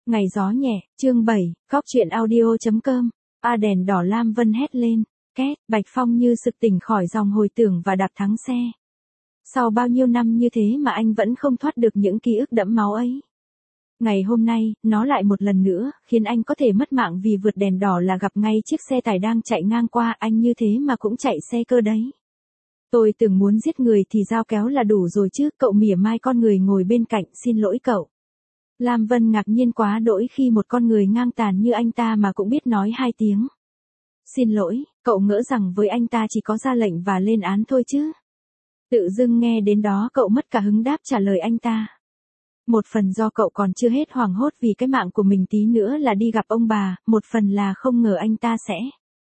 Ngày gió nhẹ, chương 7, góc chuyện audio.com. Đèn đỏ Lam Vân hét lên, két, Bạch Phong như sực tỉnh khỏi dòng hồi tưởng và đạp thắng xe. Sau bao nhiêu năm như thế mà anh vẫn không thoát được những ký ức đẫm máu ấy. Ngày hôm nay, nó lại một lần nữa, khiến anh có thể mất mạng vì vượt đèn đỏ là gặp ngay chiếc xe tải đang chạy ngang qua anh như thế mà cũng chạy xe cơ đấy. Tôi tưởng muốn giết người thì dao kéo là đủ rồi chứ, cậu mỉa mai con người ngồi bên cạnh, xin lỗi cậu. Lam Vân ngạc nhiên quá đỗi khi một con người ngang tàn như anh ta mà cũng biết nói 2 tiếng. Xin lỗi, cậu ngỡ rằng với anh ta chỉ có ra lệnh và lên án thôi chứ. Tự dưng nghe đến đó cậu mất cả hứng đáp trả lời anh ta. Một phần do cậu còn chưa hết hoảng hốt vì cái mạng của mình tí nữa là đi gặp ông bà, một phần là không ngờ anh ta sẽ.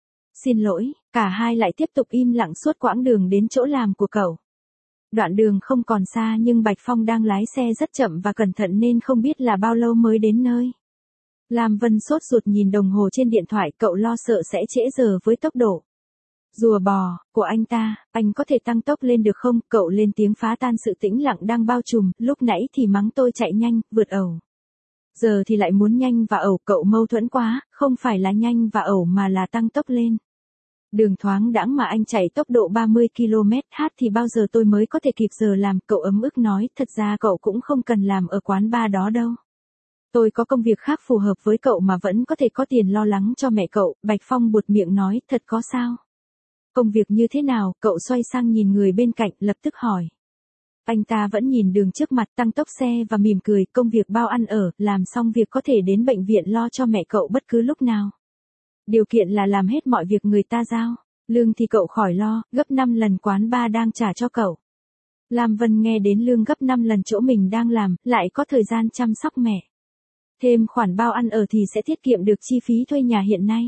Xin lỗi, cả hai lại tiếp tục im lặng suốt quãng đường đến chỗ làm của cậu. Đoạn đường không còn xa nhưng Bạch Phong đang lái xe rất chậm và cẩn thận nên không biết là bao lâu mới đến nơi. Lam Vân sốt ruột nhìn đồng hồ trên điện thoại, cậu lo sợ sẽ trễ giờ với tốc độ rùa bò của anh ta. Anh có thể tăng tốc lên được không? Cậu lên tiếng phá tan sự tĩnh lặng đang bao trùm, lúc nãy thì mắng tôi chạy nhanh, vượt ẩu. Giờ thì lại muốn nhanh và ẩu, cậu mâu thuẫn quá, không phải là nhanh và ẩu mà là tăng tốc lên. Đường thoáng đãng mà anh chạy tốc độ 30 km/h thì bao giờ tôi mới có thể kịp giờ làm, cậu ấm ức nói, thật ra cậu cũng không cần làm ở quán bar đó đâu. Tôi có công việc khác phù hợp với cậu mà vẫn có thể có tiền lo lắng cho mẹ cậu. Bạch Phong buột miệng nói, thật có sao? Công việc như thế nào? Cậu xoay sang nhìn người bên cạnh, lập tức hỏi. Anh ta vẫn nhìn đường trước mặt, tăng tốc xe và mỉm cười, công việc bao ăn ở, làm xong việc có thể đến bệnh viện lo cho mẹ cậu bất cứ lúc nào. Điều kiện là làm hết mọi việc người ta giao. Lương thì cậu khỏi lo, gấp 5 lần quán bar đang trả cho cậu. Lam Vân nghe đến lương gấp 5 lần chỗ mình đang làm, lại có thời gian chăm sóc mẹ. Thêm khoản bao ăn ở thì sẽ tiết kiệm được chi phí thuê nhà hiện nay.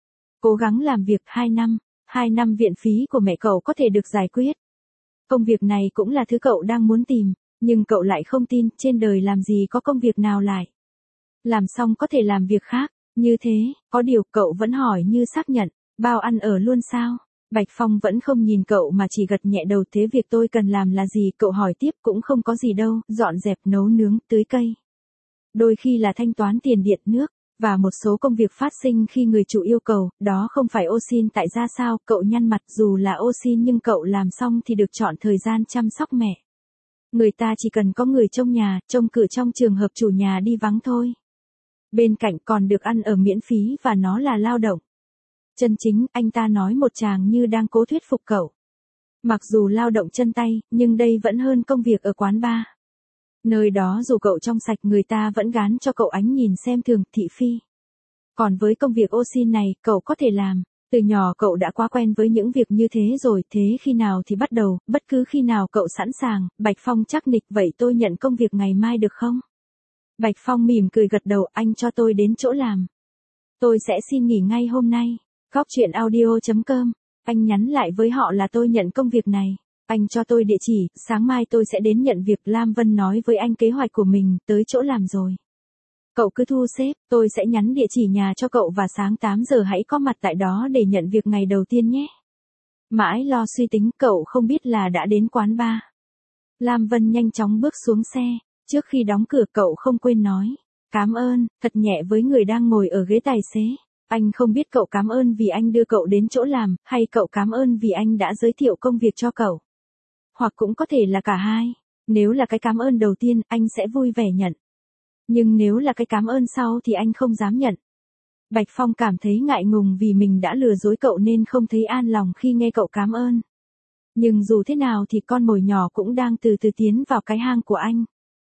Cố gắng làm việc 2 năm, 2 năm viện phí của mẹ cậu có thể được giải quyết. Công việc này cũng là thứ cậu đang muốn tìm, nhưng cậu lại không tin, trên đời làm gì có công việc nào lại làm xong có thể làm việc khác. Như thế, có điều cậu vẫn hỏi như xác nhận, bao ăn ở luôn sao? Bạch Phong vẫn không nhìn cậu mà chỉ gật nhẹ đầu, thế việc tôi cần làm là gì? Cậu hỏi tiếp, cũng không có gì đâu, dọn dẹp, nấu nướng, tưới cây. Đôi khi là thanh toán tiền điện nước, và một số công việc phát sinh khi người chủ yêu cầu, đó không phải ô xin tại ra sao? Cậu nhăn mặt, dù là ô xin nhưng cậu làm xong thì được chọn thời gian chăm sóc mẹ. Người ta chỉ cần có người trông nhà, trông cửa trong trường hợp chủ nhà đi vắng thôi. Bên cạnh còn được ăn ở miễn phí và nó là lao động chân chính, anh ta nói một tràng như đang cố thuyết phục cậu. Mặc dù lao động chân tay, nhưng đây vẫn hơn công việc ở quán bar. Nơi đó dù cậu trong sạch người ta vẫn gán cho cậu ánh nhìn xem thường, thị phi. Còn với công việc ô xin này, cậu có thể làm. Từ nhỏ cậu đã quá quen với những việc như thế rồi, thế khi nào thì bắt đầu, bất cứ khi nào cậu sẵn sàng. Bạch Phong chắc nịch, vậy tôi nhận công việc ngày mai được không? Bạch Phong mỉm cười gật đầu, anh cho tôi đến chỗ làm. Tôi sẽ xin nghỉ ngay hôm nay. Góc chuyện audio.com. Anh nhắn lại với họ là tôi nhận công việc này. Anh cho tôi địa chỉ, sáng mai tôi sẽ đến nhận việc. Lam Vân nói với anh kế hoạch của mình, tới chỗ làm rồi. Cậu cứ thu xếp, tôi sẽ nhắn địa chỉ nhà cho cậu và sáng 8 giờ hãy có mặt tại đó để nhận việc ngày đầu tiên nhé. Mãi lo suy tính, cậu không biết là đã đến quán bar. Lam Vân nhanh chóng bước xuống xe. Trước khi đóng cửa cậu không quên nói, cảm ơn, thật nhẹ với người đang ngồi ở ghế tài xế. Anh không biết cậu cảm ơn vì anh đưa cậu đến chỗ làm, hay cậu cảm ơn vì anh đã giới thiệu công việc cho cậu. Hoặc cũng có thể là cả hai. Nếu là cái cảm ơn đầu tiên, anh sẽ vui vẻ nhận. Nhưng nếu là cái cảm ơn sau thì anh không dám nhận. Bạch Phong cảm thấy ngại ngùng vì mình đã lừa dối cậu nên không thấy an lòng khi nghe cậu cảm ơn. Nhưng dù thế nào thì con mồi nhỏ cũng đang từ từ tiến vào cái hang của anh.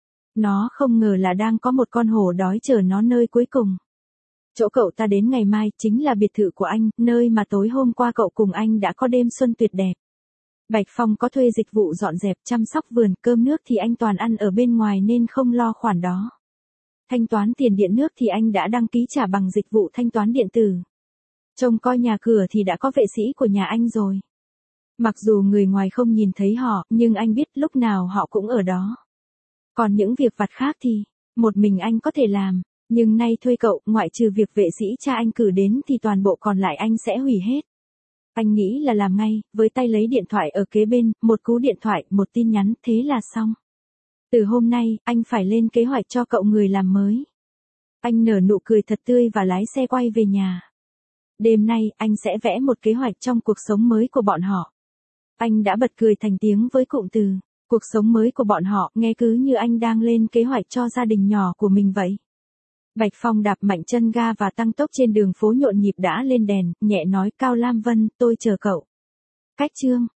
Nó không ngờ là đang có một con hổ đói chờ nó nơi cuối cùng. Chỗ cậu ta đến ngày mai chính là biệt thự của anh, nơi mà tối hôm qua cậu cùng anh đã có đêm xuân tuyệt đẹp. Bạch Phong có thuê dịch vụ dọn dẹp, chăm sóc vườn, cơm nước thì anh toàn ăn ở bên ngoài nên không lo khoản đó. Thanh toán tiền điện nước thì anh đã đăng ký trả bằng dịch vụ thanh toán điện tử. Trông coi nhà cửa thì đã có vệ sĩ của nhà anh rồi. Mặc dù người ngoài không nhìn thấy họ, nhưng anh biết lúc nào họ cũng ở đó. Còn những việc vặt khác thì, một mình anh có thể làm, nhưng nay thuê cậu, ngoại trừ việc vệ sĩ cha anh cử đến thì toàn bộ còn lại anh sẽ hủy hết. Anh nghĩ là làm ngay, với tay lấy điện thoại ở kế bên, một cú điện thoại, một tin nhắn, thế là xong. Từ hôm nay, anh phải lên kế hoạch cho cậu người làm mới. Anh nở nụ cười thật tươi và lái xe quay về nhà. Đêm nay, anh sẽ vẽ một kế hoạch trong cuộc sống mới của bọn họ. Anh đã bật cười thành tiếng với cụm từ, cuộc sống mới của bọn họ, nghe cứ như anh đang lên kế hoạch cho gia đình nhỏ của mình vậy. Bạch Phong đạp mạnh chân ga và tăng tốc trên đường phố nhộn nhịp đã lên đèn, nhẹ nói, Cao Lam Vân, tôi chờ cậu. Cách chương